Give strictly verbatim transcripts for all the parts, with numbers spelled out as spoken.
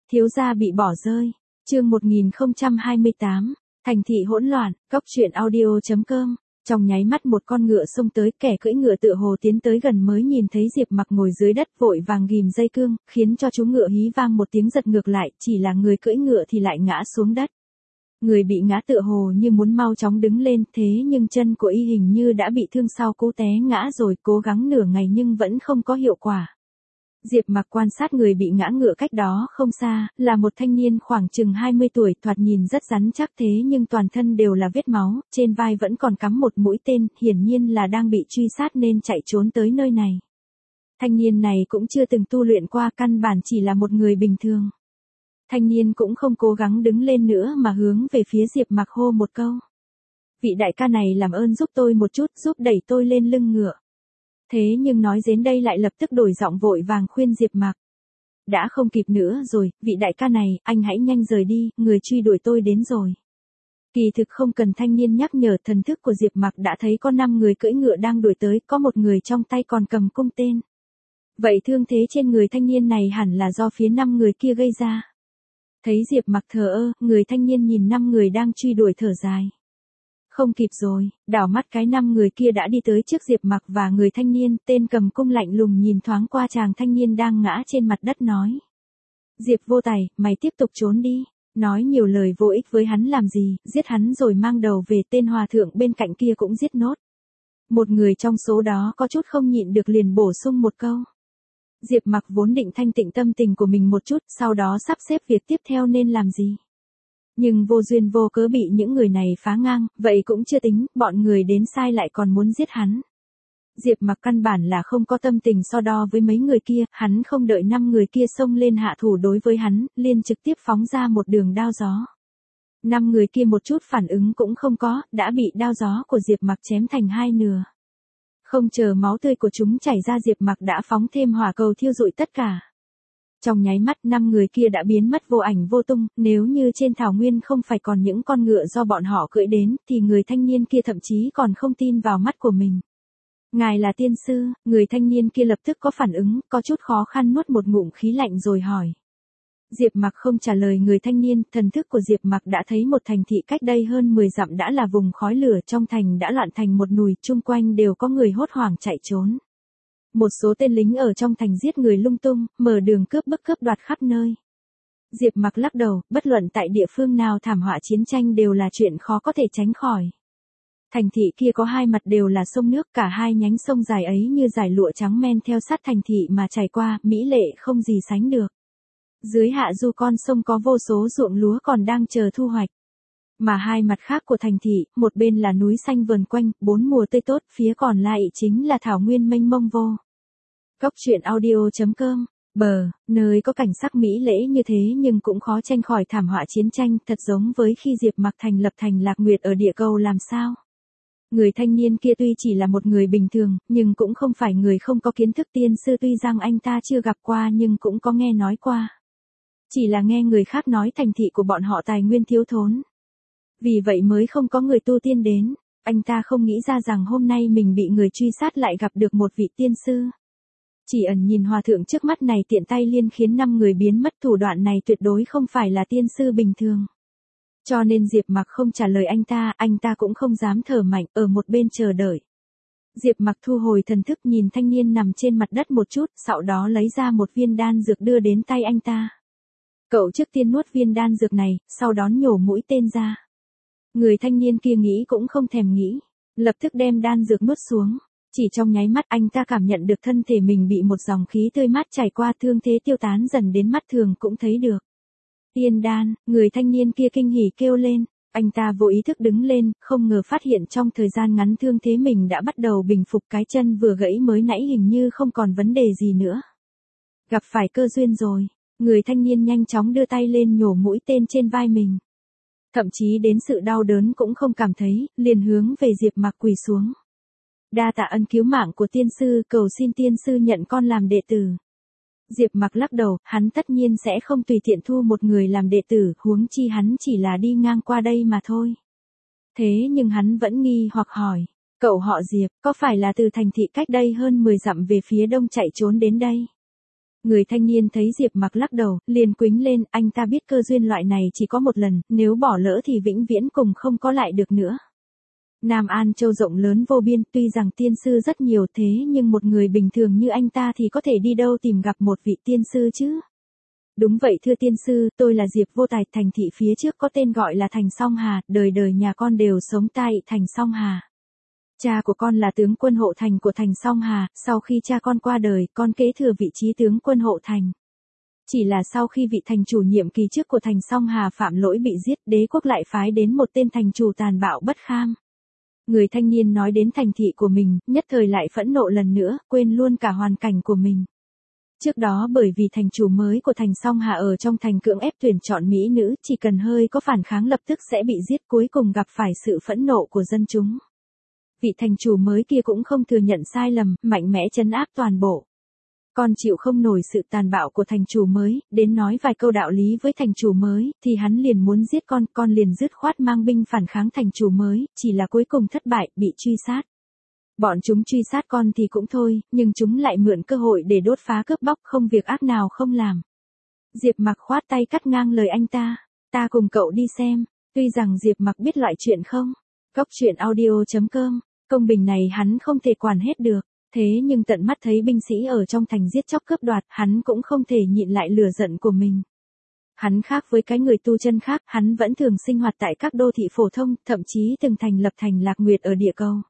Thiếu gia bị bỏ rơi. Chương một nghìn không trăm hai mươi tám. Thành thị hỗn loạn. Cốc truyện audio chấm com. Trong nháy mắt một con ngựa xông tới, kẻ cưỡi ngựa tựa hồ tiến tới gần mới nhìn thấy Diệp Mặc ngồi dưới đất vội vàng ghim dây cương, khiến cho chú ngựa hí vang một tiếng giật ngược lại, chỉ là người cưỡi ngựa thì lại ngã xuống đất. Người bị ngã tựa hồ như muốn mau chóng đứng lên, thế nhưng chân của y hình như đã bị thương sau cú té ngã rồi, cố gắng nửa ngày nhưng vẫn không có hiệu quả. Diệp Mặc quan sát người bị ngã ngựa cách đó không xa, là một thanh niên khoảng chừng hai mươi tuổi, thoạt nhìn rất rắn chắc thế nhưng toàn thân đều là vết máu, trên vai vẫn còn cắm một mũi tên, hiển nhiên là đang bị truy sát nên chạy trốn tới nơi này. Thanh niên này cũng chưa từng tu luyện qua, căn bản chỉ là một người bình thường. Thanh niên cũng không cố gắng đứng lên nữa mà hướng về phía Diệp Mặc hô một câu. Vị đại ca này làm ơn giúp tôi một chút, giúp đẩy tôi lên lưng ngựa. Thế nhưng nói đến đây lại lập tức đổi giọng vội vàng khuyên Diệp Mặc. Đã không kịp nữa rồi, vị đại ca này, anh hãy nhanh rời đi, người truy đuổi tôi đến rồi. Kỳ thực không cần thanh niên nhắc nhở, thần thức của Diệp Mặc đã thấy có năm người cưỡi ngựa đang đuổi tới, có một người trong tay còn cầm cung tên. Vậy thương thế trên người thanh niên này hẳn là do phía năm người kia gây ra. Thấy Diệp Mặc thờ ơ, người thanh niên nhìn năm người đang truy đuổi thở dài. Không kịp rồi, đảo mắt cái năm người kia đã đi tới trước Diệp Mặc và người thanh niên, tên cầm cung lạnh lùng nhìn thoáng qua chàng thanh niên đang ngã trên mặt đất nói. Diệp vô tài, mày tiếp tục trốn đi, nói nhiều lời vô ích với hắn làm gì, giết hắn rồi mang đầu về, tên hòa thượng bên cạnh kia cũng giết nốt. Một người trong số đó có chút không nhịn được liền bổ sung một câu. Diệp Mặc vốn định thanh tịnh tâm tình của mình một chút, sau đó sắp xếp việc tiếp theo nên làm gì. Nhưng vô duyên vô cớ bị những người này phá ngang, vậy cũng chưa tính, bọn người đến sai lại còn muốn giết hắn. Diệp Mặc căn bản là không có tâm tình so đo với mấy người kia, hắn không đợi năm người kia xông lên hạ thủ đối với hắn, liền trực tiếp phóng ra một đường đao gió. Năm người kia một chút phản ứng cũng không có, đã bị đao gió của Diệp Mặc chém thành hai nửa. Không chờ máu tươi của chúng chảy ra, Diệp Mặc đã phóng thêm hỏa cầu thiêu rụi tất cả. Trong nháy mắt năm người kia đã biến mất vô ảnh vô tung, nếu như trên thảo nguyên không phải còn những con ngựa do bọn họ cưỡi đến, thì người thanh niên kia thậm chí còn không tin vào mắt của mình. Ngài là tiên sư, người thanh niên kia lập tức có phản ứng, có chút khó khăn nuốt một ngụm khí lạnh rồi hỏi. Diệp Mặc không trả lời người thanh niên, thần thức của Diệp Mặc đã thấy một thành thị cách đây hơn mười dặm đã là vùng khói lửa, trong thành đã loạn thành một nùi, chung quanh đều có người hốt hoảng chạy trốn. Một số tên lính ở trong thành giết người lung tung, mở đường cướp bức cướp đoạt khắp nơi. Diệp Mặc lắc đầu, bất luận tại địa phương nào thảm họa chiến tranh đều là chuyện khó có thể tránh khỏi. Thành thị kia có hai mặt đều là sông nước, cả hai nhánh sông dài ấy như dải lụa trắng men theo sát thành thị mà chảy qua, mỹ lệ không gì sánh được. Dưới hạ du con sông có vô số ruộng lúa còn đang chờ thu hoạch. Mà hai mặt khác của thành thị, một bên là núi xanh vờn quanh, bốn mùa tươi tốt, phía còn lại chính là thảo nguyên mênh mông vô. Cốc truyện audio chấm com. Bờ, nơi có cảnh sắc mỹ lễ như thế nhưng cũng khó tranh khỏi thảm họa chiến tranh, thật giống với khi Diệp Mặc thành lập thành Lạc Nguyệt ở địa cầu làm sao. Người thanh niên kia tuy chỉ là một người bình thường, nhưng cũng không phải người không có kiến thức, tiên sư tuy rằng anh ta chưa gặp qua nhưng cũng có nghe nói qua. Chỉ là nghe người khác nói thành thị của bọn họ tài nguyên thiếu thốn. Vì vậy mới không có người tu tiên đến, anh ta không nghĩ ra rằng hôm nay mình bị người truy sát lại gặp được một vị tiên sư. Chỉ ẩn nhìn hòa thượng trước mắt này tiện tay liên khiến năm người biến mất, thủ đoạn này tuyệt đối không phải là tiên sư bình thường. Cho nên Diệp Mặc không trả lời anh ta, anh ta cũng không dám thở mạnh, ở một bên chờ đợi. Diệp Mặc thu hồi thần thức nhìn thanh niên nằm trên mặt đất một chút, sau đó lấy ra một viên đan dược đưa đến tay anh ta. Cậu trước tiên nuốt viên đan dược này, sau đó nhổ mũi tên ra. Người thanh niên kia nghĩ cũng không thèm nghĩ, lập tức đem đan dược nuốt xuống. Chỉ trong nháy mắt anh ta cảm nhận được thân thể mình bị một dòng khí tươi mát chảy qua, thương thế tiêu tán dần đến mắt thường cũng thấy được. Tiên đan, người thanh niên kia kinh hỉ kêu lên, anh ta vô ý thức đứng lên, không ngờ phát hiện trong thời gian ngắn thương thế mình đã bắt đầu bình phục, cái chân vừa gãy mới nãy hình như không còn vấn đề gì nữa. Gặp phải cơ duyên rồi, người thanh niên nhanh chóng đưa tay lên nhổ mũi tên trên vai mình. Thậm chí đến sự đau đớn cũng không cảm thấy, liền hướng về Diệp Mặc quỳ xuống. Đa tạ ân cứu mạng của tiên sư, cầu xin tiên sư nhận con làm đệ tử. Diệp Mặc lắc đầu, hắn tất nhiên sẽ không tùy tiện thu một người làm đệ tử, huống chi hắn chỉ là đi ngang qua đây mà thôi. Thế nhưng hắn vẫn nghi hoặc hỏi, cậu họ Diệp, có phải là từ thành thị cách đây hơn mười dặm về phía đông chạy trốn đến đây? Người thanh niên thấy Diệp Mặc lắc đầu, liền quýnh lên, anh ta biết cơ duyên loại này chỉ có một lần, nếu bỏ lỡ thì vĩnh viễn cùng không có lại được nữa. Nam An Châu rộng lớn vô biên, tuy rằng tiên sư rất nhiều thế nhưng một người bình thường như anh ta thì có thể đi đâu tìm gặp một vị tiên sư chứ? Đúng vậy thưa tiên sư, tôi là Diệp Vô Tài, thành thị phía trước có tên gọi là Thành Song Hà, đời đời nhà con đều sống tại Thành Song Hà. Cha của con là tướng quân hộ thành của Thành Song Hà, sau khi cha con qua đời, con kế thừa vị trí tướng quân hộ thành. Chỉ là sau khi vị thành chủ nhiệm kỳ trước của Thành Song Hà phạm lỗi bị giết, đế quốc lại phái đến một tên thành chủ tàn bạo bất kham. Người thanh niên nói đến thành thị của mình, nhất thời lại phẫn nộ lần nữa, quên luôn cả hoàn cảnh của mình. Trước đó bởi vì thành chủ mới của Thành Song Hà ở trong thành cưỡng ép tuyển chọn mỹ nữ, chỉ cần hơi có phản kháng lập tức sẽ bị giết, cuối cùng gặp phải sự phẫn nộ của dân chúng. Vị thành chủ mới kia cũng không thừa nhận sai lầm, mạnh mẽ trấn áp toàn bộ. Con chịu không nổi sự tàn bạo của thành chủ mới, đến nói vài câu đạo lý với thành chủ mới, thì hắn liền muốn giết con, con liền dứt khoát mang binh phản kháng thành chủ mới, chỉ là cuối cùng thất bại, bị truy sát. Bọn chúng truy sát con thì cũng thôi, nhưng chúng lại mượn cơ hội để đốt phá cướp bóc, không việc ác nào không làm. Diệp Mặc khoát tay cắt ngang lời anh ta, ta cùng cậu đi xem, tuy rằng Diệp Mặc biết loại chuyện không, Cóc truyện audio chấm com, công bình này hắn không thể quản hết được. Thế nhưng tận mắt thấy binh sĩ ở trong thành giết chóc cướp đoạt, hắn cũng không thể nhịn lại lửa giận của mình. Hắn khác với cái người tu chân khác, hắn vẫn thường sinh hoạt tại các đô thị phổ thông, thậm chí từng thành lập thành Lạc Nguyệt ở địa cầu.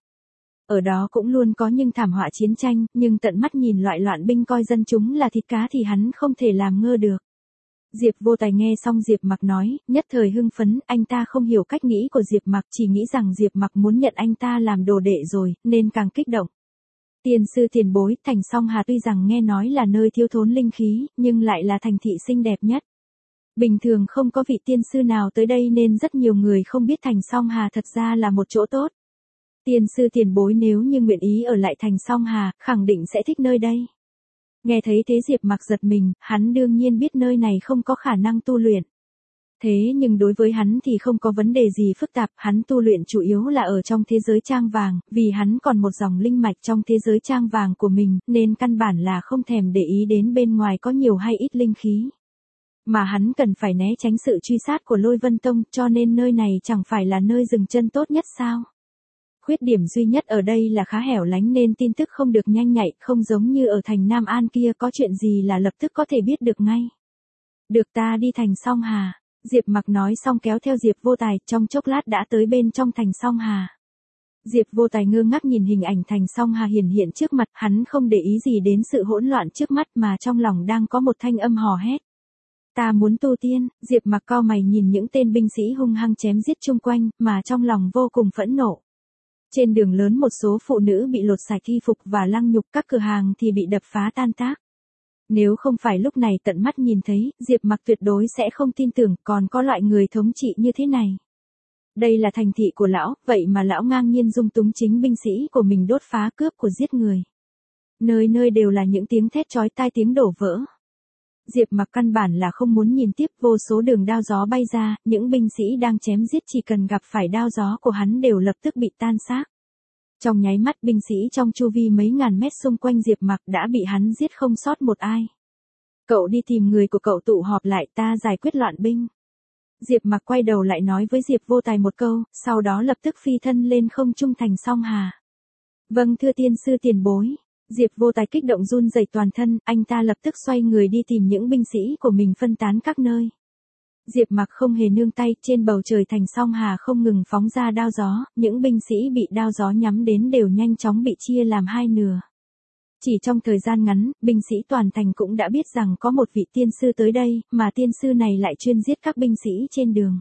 Ở đó cũng luôn có những thảm họa chiến tranh, nhưng tận mắt nhìn loại loạn binh coi dân chúng là thịt cá thì hắn không thể làm ngơ được. Diệp Vô Tài nghe xong Diệp Mặc nói, nhất thời hưng phấn, anh ta không hiểu cách nghĩ của Diệp Mặc, chỉ nghĩ rằng Diệp Mặc muốn nhận anh ta làm đồ đệ rồi, nên càng kích động. Tiên sư tiền bối, Thành Song Hà tuy rằng nghe nói là nơi thiếu thốn linh khí, nhưng lại là thành thị xinh đẹp nhất. Bình thường không có vị tiên sư nào tới đây nên rất nhiều người không biết Thành Song Hà thật ra là một chỗ tốt. Tiên sư tiền bối nếu như nguyện ý ở lại Thành Song Hà, khẳng định sẽ thích nơi đây. Nghe thấy thế Diệp Mặc giật mình, hắn đương nhiên biết nơi này không có khả năng tu luyện. Thế nhưng đối với hắn thì không có vấn đề gì phức tạp, hắn tu luyện chủ yếu là ở trong thế giới trang vàng, vì hắn còn một dòng linh mạch trong thế giới trang vàng của mình, nên căn bản là không thèm để ý đến bên ngoài có nhiều hay ít linh khí. Mà hắn cần phải né tránh sự truy sát của Lôi Vân Tông, cho nên nơi này chẳng phải là nơi dừng chân tốt nhất sao? Khuyết điểm duy nhất ở đây là khá hẻo lánh nên tin tức không được nhanh nhạy, không giống như ở thành Nam An kia có chuyện gì là lập tức có thể biết được ngay. Được ta đi Thành Song Hà. Diệp Mặc nói xong kéo theo Diệp Vô Tài, trong chốc lát đã tới bên trong Thành Song Hà. Diệp Vô Tài ngơ ngác nhìn hình ảnh Thành Song Hà hiển hiện trước mặt, hắn không để ý gì đến sự hỗn loạn trước mắt mà trong lòng đang có một thanh âm hò hét. Ta muốn tu tiên. Diệp Mặc cau mày nhìn những tên binh sĩ hung hăng chém giết chung quanh, mà trong lòng vô cùng phẫn nộ. Trên đường lớn một số phụ nữ bị lột sạch y phục và lăng nhục, các cửa hàng thì bị đập phá tan tác. Nếu không phải lúc này tận mắt nhìn thấy, Diệp Mặc tuyệt đối sẽ không tin tưởng còn có loại người thống trị như thế này. Đây là thành thị của lão, vậy mà lão ngang nhiên dung túng chính binh sĩ của mình đốt phá cướp của giết người. Nơi nơi đều là những tiếng thét chói tai, tiếng đổ vỡ. Diệp Mặc căn bản là không muốn nhìn tiếp, vô số đường đao gió bay ra, những binh sĩ đang chém giết chỉ cần gặp phải đao gió của hắn đều lập tức bị tan xác. Trong nháy mắt binh sĩ trong chu vi mấy ngàn mét xung quanh Diệp Mặc đã bị hắn giết không sót một ai. Cậu đi tìm người của cậu tụ họp lại, ta giải quyết loạn binh. Diệp Mặc quay đầu lại nói với Diệp Vô Tài một câu, sau đó lập tức phi thân lên không trung Thành Song Hà. Vâng thưa tiên sư tiền bối. Diệp Vô Tài kích động run rẩy toàn thân, anh ta lập tức xoay người đi tìm những binh sĩ của mình phân tán các nơi. Diệp Mặc không hề nương tay, trên bầu trời Thành Song Hà không ngừng phóng ra đao gió, những binh sĩ bị đao gió nhắm đến đều nhanh chóng bị chia làm hai nửa. Chỉ trong thời gian ngắn, binh sĩ toàn thành cũng đã biết rằng có một vị tiên sư tới đây, mà tiên sư này lại chuyên giết các binh sĩ trên đường.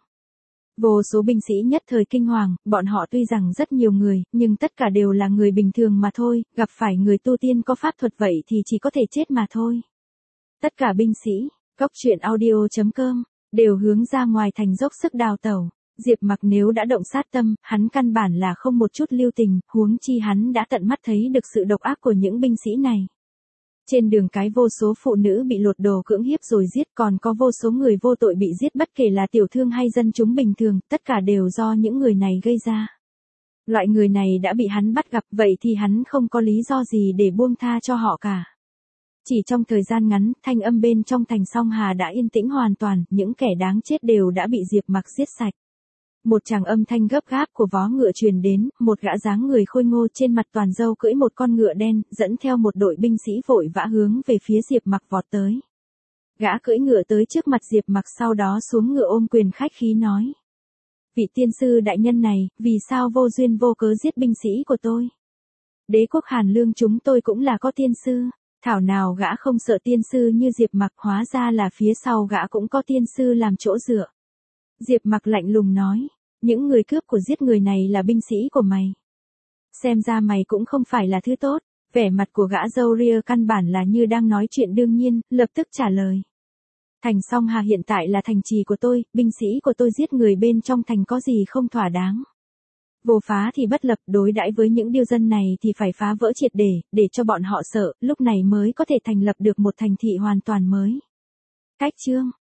Vô số binh sĩ nhất thời kinh hoàng, bọn họ tuy rằng rất nhiều người, nhưng tất cả đều là người bình thường mà thôi, gặp phải người tu tiên có pháp thuật vậy thì chỉ có thể chết mà thôi. Tất cả binh sĩ, Cóc truyện audio chấm com, đều hướng ra ngoài thành dốc sức đào tẩu. Diệp Mặc nếu đã động sát tâm, hắn căn bản là không một chút lưu tình, huống chi hắn đã tận mắt thấy được sự độc ác của những binh sĩ này. Trên đường cái vô số phụ nữ bị lột đồ cưỡng hiếp rồi giết, còn có vô số người vô tội bị giết, bất kể là tiểu thương hay dân chúng bình thường, tất cả đều do những người này gây ra. Loại người này đã bị hắn bắt gặp, vậy thì hắn không có lý do gì để buông tha cho họ cả. Chỉ trong thời gian ngắn, thanh âm bên trong thành Song Hà đã yên tĩnh hoàn toàn, những kẻ đáng chết đều đã bị Diệp Mặc giết sạch. Một tràng âm thanh gấp gáp của vó ngựa truyền đến, một gã dáng người khôi ngô trên mặt toàn râu cưỡi một con ngựa đen, dẫn theo một đội binh sĩ vội vã hướng về phía Diệp Mặc vọt tới. Gã cưỡi ngựa tới trước mặt Diệp Mặc sau đó xuống ngựa ôm quyền khách khí nói. Vị tiên sư đại nhân này, vì sao vô duyên vô cớ giết binh sĩ của tôi? Đế quốc Hàn Lương chúng tôi cũng là có tiên sư, thảo nào gã không sợ tiên sư như Diệp Mặc, hóa ra là phía sau gã cũng có tiên sư làm chỗ dựa. Diệp Mặc lạnh lùng nói, những người cướp của giết người này là binh sĩ của mày. Xem ra mày cũng không phải là thứ tốt, vẻ mặt của gã râu ria căn bản là như đang nói chuyện đương nhiên, lập tức trả lời. Thành Song Hà hiện tại là thành trì của tôi, binh sĩ của tôi giết người bên trong thành có gì không thỏa đáng. Vô phá thì bất lập, đối đãi với những điêu dân này thì phải phá vỡ triệt để, để cho bọn họ sợ, lúc này mới có thể thành lập được một thành thị hoàn toàn mới. Cách chương